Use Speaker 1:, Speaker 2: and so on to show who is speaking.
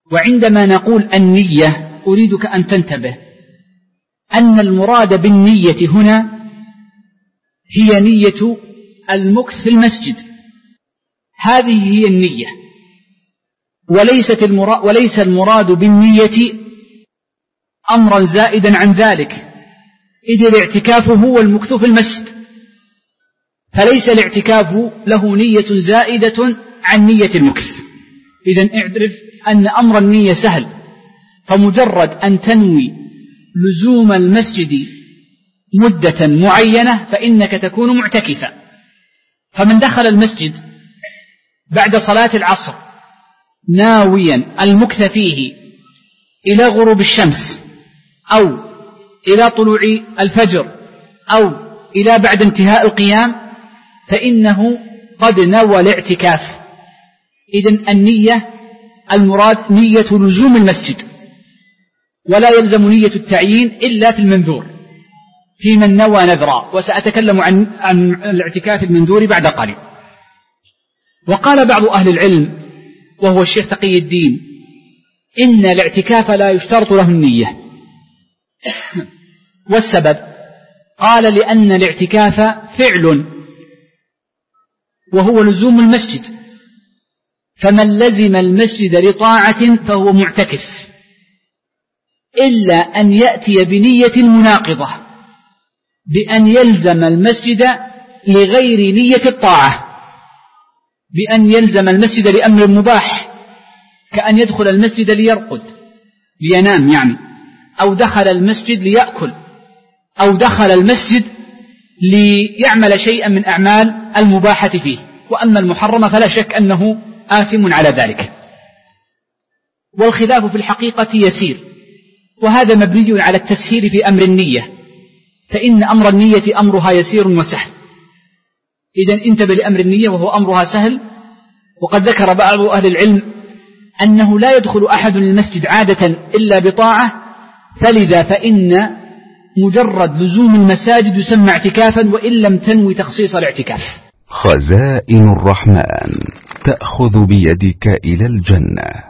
Speaker 1: وعندما نقول النية أريدك أن تنتبه أن المراد بالنية هنا هي نية المكث في المسجد، هذه هي النية، وليس المراد بالنية أمرا زائدا عن ذلك، إذ الاعتكاف هو المكث في المسجد، فليس الاعتكاف له نية زائدة عن نية المكث. إذن اعرف أن أمر النية سهل، فمجرد أن تنوي لزوم المسجد مدة معينة فإنك تكون معتكفا. فمن دخل المسجد بعد صلاة العصر ناويا المكث فيه إلى غروب الشمس أو إلى طلوع الفجر أو إلى بعد انتهاء القيام فإنه قد نوى الاعتكاف. إذن النية المراد نية لزوم المسجد، ولا يلزم نية التعيين إلا في المنذور في من نوى نذرا، وسأتكلم عن الاعتكاف المنذور بعد قليل. وقال بعض أهل العلم وهو الشيخ تقي الدين إن الاعتكاف لا يشترط له النية. والسبب قال لأن الاعتكاف فعل وهو لزوم المسجد، فمن لزم المسجد لطاعة فهو معتكف، إلا أن يأتي بنية مناقضة بأن يلزم المسجد لغير نية الطاعة، بأن يلزم المسجد لأمر مباح كأن يدخل المسجد ليرقد لينام يعني، أو دخل المسجد ليأكل، أو دخل المسجد ليعمل شيئا من أعمال المباحة فيه. وأما المحرم فلا شك أنه آثم على ذلك. والخلاف في الحقيقة يسير، وهذا مبني على التسهيل في أمر النية، فإن أمر النية أمرها يسير وسهل. إذن انتبه لأمر النية وهو أمرها سهل. وقد ذكر بعض أهل العلم أنه لا يدخل أحد المسجد عادة إلا بطاعة، فلذا فإن مجرد لزوم المساجد يسمى اعتكافا وإن لم تنوي تخصيص الاعتكاف.
Speaker 2: خزائن الرحمن تأخذ بيدك إلى الجنة.